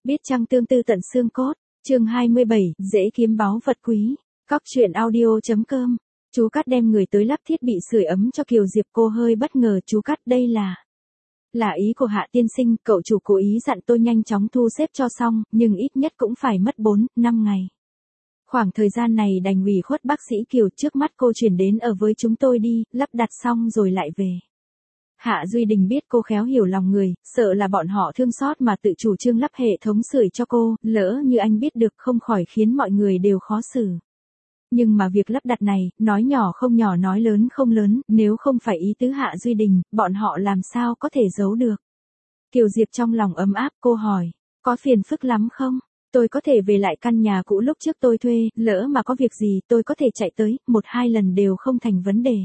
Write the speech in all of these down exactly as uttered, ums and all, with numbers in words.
Biết chăng tương tư tận xương cốt, chương hai mươi bảy, dễ kiếm báu vật quý. Cóc truyện audio.com. Chú Cát đem người tới lắp thiết bị sưởi ấm cho Kiều Diệp, cô hơi bất ngờ. Chú Cát, đây là... Là ý của Hạ tiên sinh, cậu chủ cố ý dặn tôi nhanh chóng thu xếp cho xong, nhưng ít nhất cũng phải mất bốn, năm ngày. Khoảng thời gian này đành ủy khuất bác sĩ Kiều, trước mắt cô chuyển đến ở với chúng tôi đi, lắp đặt xong rồi lại về. Hạ Duy Đình biết cô khéo hiểu lòng người, sợ là bọn họ thương xót mà tự chủ trương lắp hệ thống sưởi cho cô, lỡ như anh biết được không khỏi khiến mọi người đều khó xử. Nhưng mà việc lắp đặt này, nói nhỏ không nhỏ nói lớn không lớn, nếu không phải ý tứ Hạ Duy Đình, bọn họ làm sao có thể giấu được. Kiều Diệp trong lòng ấm áp, cô hỏi, có phiền phức lắm không? Tôi có thể về lại căn nhà cũ lúc trước tôi thuê, lỡ mà có việc gì tôi có thể chạy tới, một hai lần đều không thành vấn đề.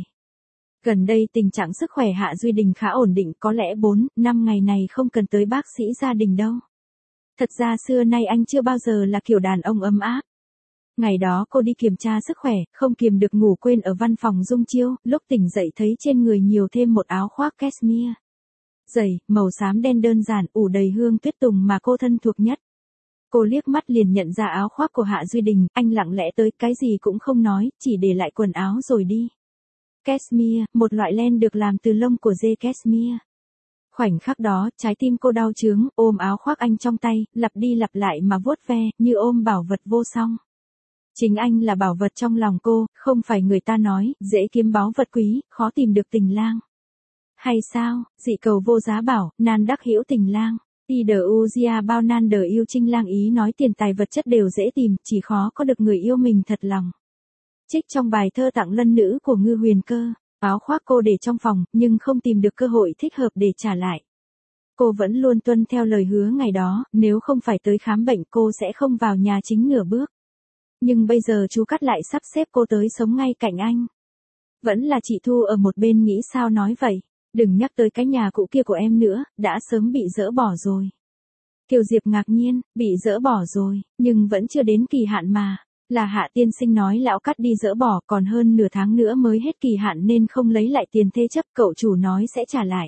Gần đây tình trạng sức khỏe Hạ Duy Đình khá ổn định, có lẽ bốn, năm ngày này không cần tới bác sĩ gia đình đâu. Thật ra xưa nay anh chưa bao giờ là kiểu đàn ông ấm áp. Ngày đó cô đi kiểm tra sức khỏe, không kiềm được ngủ quên ở văn phòng Dung Chiêu, lúc tỉnh dậy thấy trên người nhiều thêm một áo khoác cashmere. Dày, màu xám đen đơn giản, ủ đầy hương tuyết tùng mà cô thân thuộc nhất. Cô liếc mắt liền nhận ra áo khoác của Hạ Duy Đình, anh lặng lẽ tới, cái gì cũng không nói, chỉ để lại quần áo rồi đi. Cashmere, một loại len được làm từ lông của dê cashmere. Khoảnh khắc đó, trái tim cô đau chướng, ôm áo khoác anh trong tay, lặp đi lặp lại mà vuốt ve, như ôm bảo vật vô song. Chính anh là bảo vật trong lòng cô, không phải người ta nói, dễ kiếm báu vật quý, khó tìm được tình lang. Hay sao, dị cầu vô giá bảo, nan đắc hữu tình lang. Y đờ u gia bao nan đờ yêu trinh lang, ý nói tiền tài vật chất đều dễ tìm, chỉ khó có được người yêu mình thật lòng. Trích trong bài thơ Tặng Lân Nữ của Ngư Huyền Cơ. Áo khoác cô để trong phòng, nhưng không tìm được cơ hội thích hợp để trả lại. Cô vẫn luôn tuân theo lời hứa ngày đó, nếu không phải tới khám bệnh cô sẽ không vào nhà chính nửa bước. Nhưng bây giờ chú Cát lại sắp xếp cô tới sống ngay cạnh anh. Vẫn là chị Thu ở một bên nghĩ sao nói vậy, đừng nhắc tới cái nhà cũ kia của em nữa, đã sớm bị dỡ bỏ rồi. Kiều Diệp ngạc nhiên, bị dỡ bỏ rồi, nhưng vẫn chưa đến kỳ hạn mà. Là Hạ tiên sinh nói lão Cát đi dỡ bỏ, còn hơn nửa tháng nữa mới hết kỳ hạn nên không lấy lại tiền thế chấp, cậu chủ nói sẽ trả lại.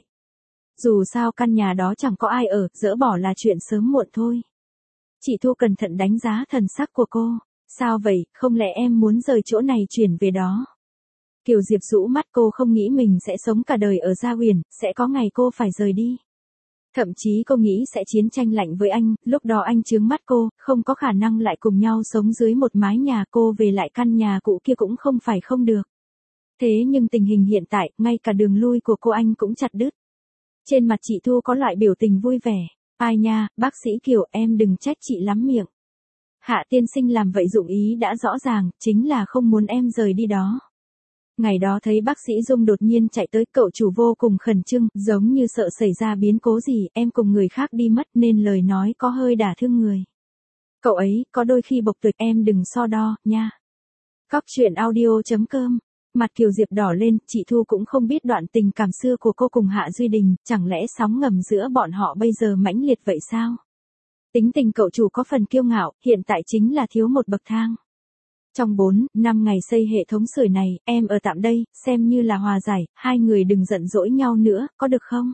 Dù sao căn nhà đó chẳng có ai ở, dỡ bỏ là chuyện sớm muộn thôi. Chị Thu cẩn thận đánh giá thần sắc của cô. Sao vậy, không lẽ em muốn rời chỗ này chuyển về đó? Kiều Diệp rũ mắt, cô không nghĩ mình sẽ sống cả đời ở Gia Huyền, sẽ có ngày cô phải rời đi. Thậm chí cô nghĩ sẽ chiến tranh lạnh với anh, lúc đó anh trướng mắt cô, không có khả năng lại cùng nhau sống dưới một mái nhà, cô về lại căn nhà cũ kia cũng không phải không được. Thế nhưng tình hình hiện tại, ngay cả đường lui của cô anh cũng chặt đứt. Trên mặt chị Thu có loại biểu tình vui vẻ. Ai nha, bác sĩ Kiều, em đừng trách chị lắm miệng. Hạ tiên sinh làm vậy dụng ý đã rõ ràng, chính là không muốn em rời đi đó. Ngày đó thấy bác sĩ Dung đột nhiên chạy tới, cậu chủ vô cùng khẩn trương, giống như sợ xảy ra biến cố gì, em cùng người khác đi mất nên lời nói có hơi đả thương người. Cậu ấy, có đôi khi bộc tuyệt, em đừng so đo, nha. Cóc truyện audio.com. Mặt Kiều Diệp đỏ lên, chị Thu cũng không biết đoạn tình cảm xưa của cô cùng Hạ Duy Đình, chẳng lẽ sóng ngầm giữa bọn họ bây giờ mãnh liệt vậy sao? Tính tình cậu chủ có phần kiêu ngạo, hiện tại chính là thiếu một bậc thang. Trong bốn, năm ngày xây hệ thống sưởi này, em ở tạm đây, xem như là hòa giải, hai người đừng giận dỗi nhau nữa, có được không?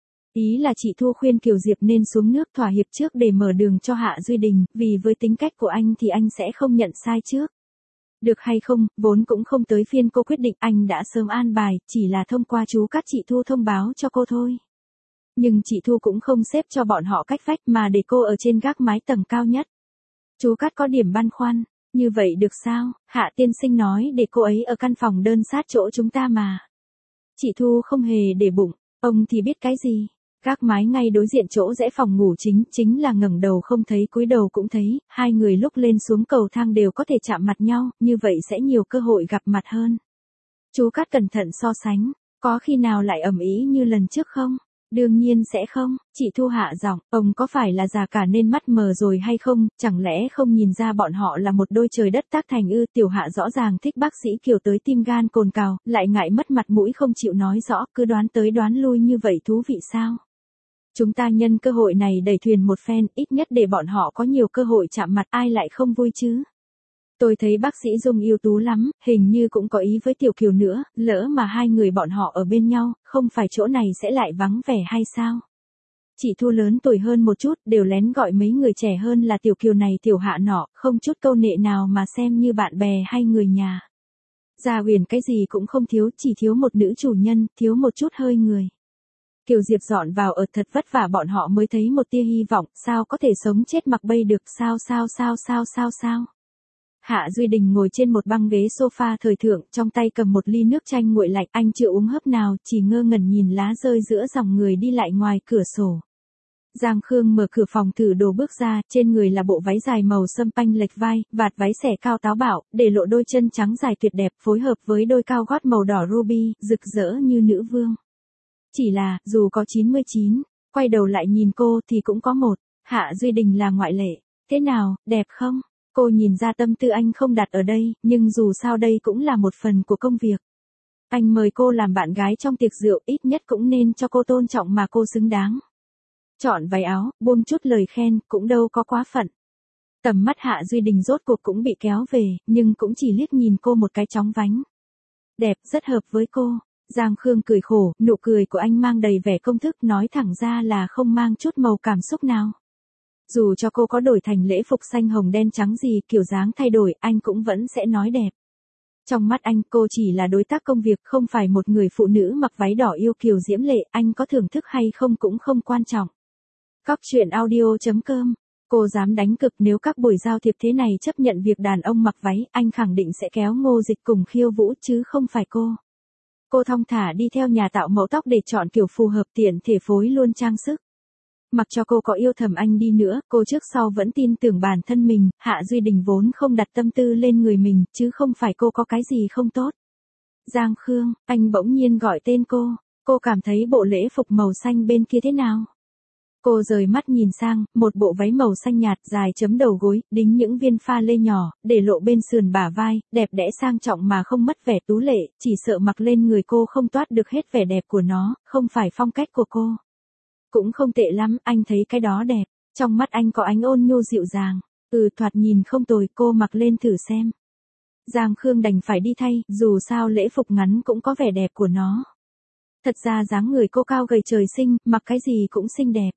Ý là chị Thu khuyên Kiều Diệp nên xuống nước thỏa hiệp trước để mở đường cho Hạ Duy Đình, vì với tính cách của anh thì anh sẽ không nhận sai trước. Được hay không, vốn cũng không tới phiên cô quyết định, anh đã sớm an bài, chỉ là thông qua chú Cát chị Thu thông báo cho cô thôi. Nhưng chị Thu cũng không xếp cho bọn họ cách vách mà để cô ở trên gác mái tầng cao nhất. Chú Cát có điểm băn khoăn, như vậy được sao, Hạ tiên sinh nói để cô ấy ở căn phòng đơn sát chỗ chúng ta mà. Chị Thu không hề để bụng, ông thì biết cái gì. Gác mái ngay đối diện chỗ rẽ phòng ngủ chính, chính là ngẩng đầu không thấy cúi đầu cũng thấy, hai người lúc lên xuống cầu thang đều có thể chạm mặt nhau, như vậy sẽ nhiều cơ hội gặp mặt hơn. Chú Cát cẩn thận so sánh, có khi nào lại ầm ĩ như lần trước không? Đương nhiên sẽ không, chị Thu hạ giọng, ông có phải là già cả nên mắt mờ rồi hay không, chẳng lẽ không nhìn ra bọn họ là một đôi trời đất tác thành ư? Tiểu Hạ rõ ràng thích bác sĩ Kiều tới tim gan cồn cào, lại ngại mất mặt mũi không chịu nói rõ, cứ đoán tới đoán lui như vậy thú vị sao? Chúng ta nhân cơ hội này đẩy thuyền một phen, ít nhất để bọn họ có nhiều cơ hội chạm mặt, ai lại không vui chứ? Tôi thấy bác sĩ Dung ưu tú lắm, hình như cũng có ý với Tiểu Kiều nữa, lỡ mà hai người bọn họ ở bên nhau, không phải chỗ này sẽ lại vắng vẻ hay sao? Chị Thu lớn tuổi hơn một chút, đều lén gọi mấy người trẻ hơn là tiểu kiều này tiểu hạ nọ, không chút câu nệ nào mà xem như bạn bè hay người nhà. Gia Huyền cái gì cũng không thiếu, chỉ thiếu một nữ chủ nhân, thiếu một chút hơi người. Kiều Diệp dọn vào ở thật vất vả bọn họ mới thấy một tia hy vọng, sao có thể sống chết mặc bay được, sao sao sao sao sao sao. Hạ Duy Đình ngồi trên một băng ghế sofa thời thượng, trong tay cầm một ly nước chanh nguội lạnh, anh chưa uống hớp nào, chỉ ngơ ngẩn nhìn lá rơi giữa dòng người đi lại ngoài cửa sổ. Giang Khương mở cửa phòng thử đồ bước ra, trên người là bộ váy dài màu sâm panh lệch vai, vạt váy xẻ cao táo bạo, để lộ đôi chân trắng dài tuyệt đẹp phối hợp với đôi cao gót màu đỏ ruby, rực rỡ như nữ vương. Chỉ là, dù có chín mươi chín, quay đầu lại nhìn cô thì cũng có một, Hạ Duy Đình là ngoại lệ. Thế nào, đẹp không? Cô nhìn ra tâm tư anh không đặt ở đây, nhưng dù sao đây cũng là một phần của công việc. Anh mời cô làm bạn gái trong tiệc rượu, ít nhất cũng nên cho cô tôn trọng mà cô xứng đáng. Chọn váy áo, buông chút lời khen, cũng đâu có quá phận. Tầm mắt Hạ Duy Đình rốt cuộc cũng bị kéo về, nhưng cũng chỉ liếc nhìn cô một cái chóng vánh. Đẹp, rất hợp với cô. Giang Khương cười khổ, nụ cười của anh mang đầy vẻ công thức, nói thẳng ra là không mang chút màu cảm xúc nào. Dù cho cô có đổi thành lễ phục xanh hồng đen trắng gì, kiểu dáng thay đổi, anh cũng vẫn sẽ nói đẹp. Trong mắt anh, cô chỉ là đối tác công việc, không phải một người phụ nữ mặc váy đỏ yêu kiều diễm lệ, anh có thưởng thức hay không cũng không quan trọng. Cóc truyện audio chấm com. Cô dám đánh cực, nếu các buổi giao thiệp thế này chấp nhận việc đàn ông mặc váy, anh khẳng định sẽ kéo Ngô Dịch cùng khiêu vũ chứ không phải cô. Cô thong thả đi theo nhà tạo mẫu tóc để chọn kiểu phù hợp, tiện thể phối luôn trang sức. Mặc cho cô có yêu thầm anh đi nữa, cô trước sau vẫn tin tưởng bản thân mình, Hạ Duy Đình vốn không đặt tâm tư lên người mình, chứ không phải cô có cái gì không tốt. Giang Khương, anh bỗng nhiên gọi tên cô, cô cảm thấy bộ lễ phục màu xanh bên kia thế nào? Cô rời mắt nhìn sang, một bộ váy màu xanh nhạt dài chấm đầu gối, đính những viên pha lê nhỏ, để lộ bên sườn bả vai, đẹp đẽ sang trọng mà không mất vẻ tú lệ, chỉ sợ mặc lên người cô không toát được hết vẻ đẹp của nó, không phải phong cách của cô. Cũng không tệ lắm, anh thấy cái đó đẹp, trong mắt anh có ánh ôn nhu dịu dàng, ừ thoạt nhìn không tồi, cô mặc lên thử xem. Giang Khương đành phải đi thay, dù sao lễ phục ngắn cũng có vẻ đẹp của nó. Thật ra dáng người cô cao gầy trời sinh, mặc cái gì cũng xinh đẹp.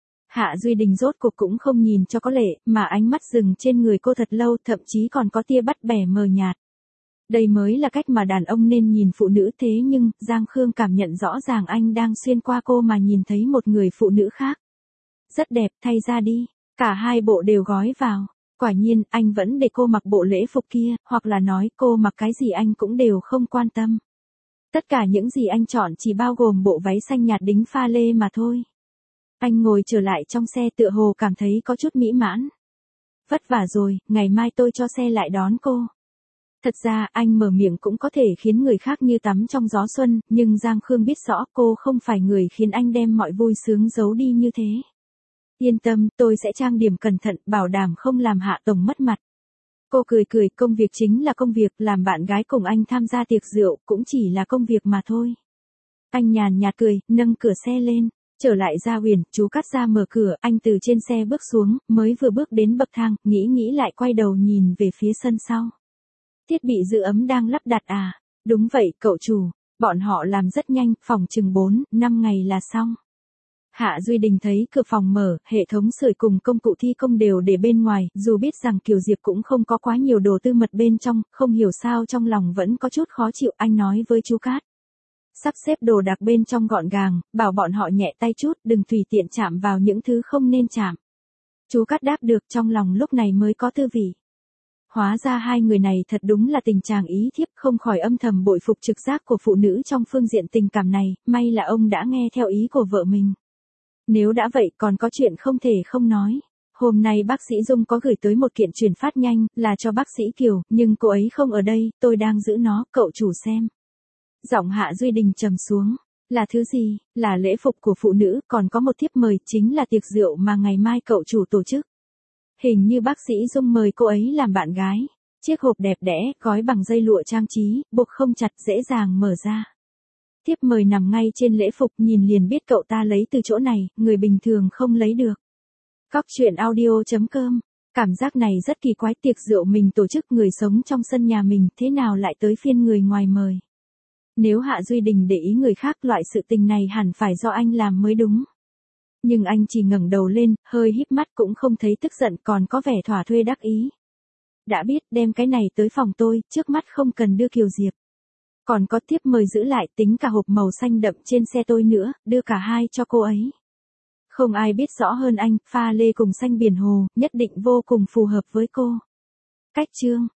Hạ Duy Đình rốt cuộc cũng không nhìn cho có lệ, mà ánh mắt dừng trên người cô thật lâu, thậm chí còn có tia bắt bẻ mờ nhạt. Đây mới là cách mà đàn ông nên nhìn phụ nữ, thế nhưng, Giang Khương cảm nhận rõ ràng anh đang xuyên qua cô mà nhìn thấy một người phụ nữ khác. Rất đẹp, thay ra đi. Cả hai bộ đều gói vào. Quả nhiên, anh vẫn để cô mặc bộ lễ phục kia, hoặc là nói cô mặc cái gì anh cũng đều không quan tâm. Tất cả những gì anh chọn chỉ bao gồm bộ váy xanh nhạt đính pha lê mà thôi. Anh ngồi trở lại trong xe tựa hồ cảm thấy có chút mỹ mãn. Vất vả rồi, ngày mai tôi cho xe lại đón cô. Thật ra anh mở miệng cũng có thể khiến người khác như tắm trong gió xuân, nhưng Giang Khương biết rõ cô không phải người khiến anh đem mọi vui sướng giấu đi như thế. Yên tâm, tôi sẽ trang điểm cẩn thận, bảo đảm không làm Hạ tổng mất mặt. Cô cười cười, công việc chính là công việc, làm bạn gái cùng anh tham gia tiệc rượu cũng chỉ là công việc mà thôi. Anh nhàn nhạt cười, nâng cửa xe lên. Trở lại Gia Huyền, chú Cát ra mở cửa, anh từ trên xe bước xuống, mới vừa bước đến bậc thang, nghĩ nghĩ lại quay đầu nhìn về phía sân sau. Thiết bị giữ ấm đang lắp đặt à? Đúng vậy, cậu chủ, bọn họ làm rất nhanh, phòng chừng bốn, năm ngày là xong. Hạ Duy Đình thấy cửa phòng mở, hệ thống sưởi cùng công cụ thi công đều để bên ngoài, dù biết rằng Kiều Diệp cũng không có quá nhiều đồ tư mật bên trong, không hiểu sao trong lòng vẫn có chút khó chịu, anh nói với chú Cát. Sắp xếp đồ đạc bên trong gọn gàng, bảo bọn họ nhẹ tay chút, đừng tùy tiện chạm vào những thứ không nên chạm. Chú Cát đáp được, trong lòng lúc này mới có tư vị. Hóa ra hai người này thật đúng là tình chàng ý thiếp, không khỏi âm thầm bội phục trực giác của phụ nữ trong phương diện tình cảm này, may là ông đã nghe theo ý của vợ mình. Nếu đã vậy còn có chuyện không thể không nói. Hôm nay bác sĩ Dung có gửi tới một kiện chuyển phát nhanh, là cho bác sĩ Kiều, nhưng cô ấy không ở đây, tôi đang giữ nó, cậu chủ xem. Giọng Hạ Duy Đình trầm xuống. Là thứ gì? Là lễ phục của phụ nữ, còn có một thiếp mời, chính là tiệc rượu mà ngày mai cậu chủ tổ chức. Hình như bác sĩ Dung mời cô ấy làm bạn gái. Chiếc hộp đẹp đẽ, gói bằng dây lụa trang trí, buộc không chặt, dễ dàng mở ra. Thiếp mời nằm ngay trên lễ phục, nhìn liền biết cậu ta lấy từ chỗ này, người bình thường không lấy được. Cóc truyện audio chấm com. Cảm giác này rất kỳ quái, tiệc rượu mình tổ chức, người sống trong sân nhà mình, thế nào lại tới phiên người ngoài mời. Nếu Hạ Duy Đình để ý người khác, loại sự tình này hẳn phải do anh làm mới đúng. Nhưng anh chỉ ngẩng đầu lên, hơi híp mắt cũng không thấy tức giận còn có vẻ thỏa thuê đắc ý. Đã biết đem cái này tới phòng tôi, trước mắt không cần đưa Kiều Diệp. Còn có tiếp mời giữ lại tính cả hộp màu xanh đậm trên xe tôi nữa, đưa cả hai cho cô ấy. Không ai biết rõ hơn anh, pha lê cùng xanh biển hồ, nhất định vô cùng phù hợp với cô. Cách chương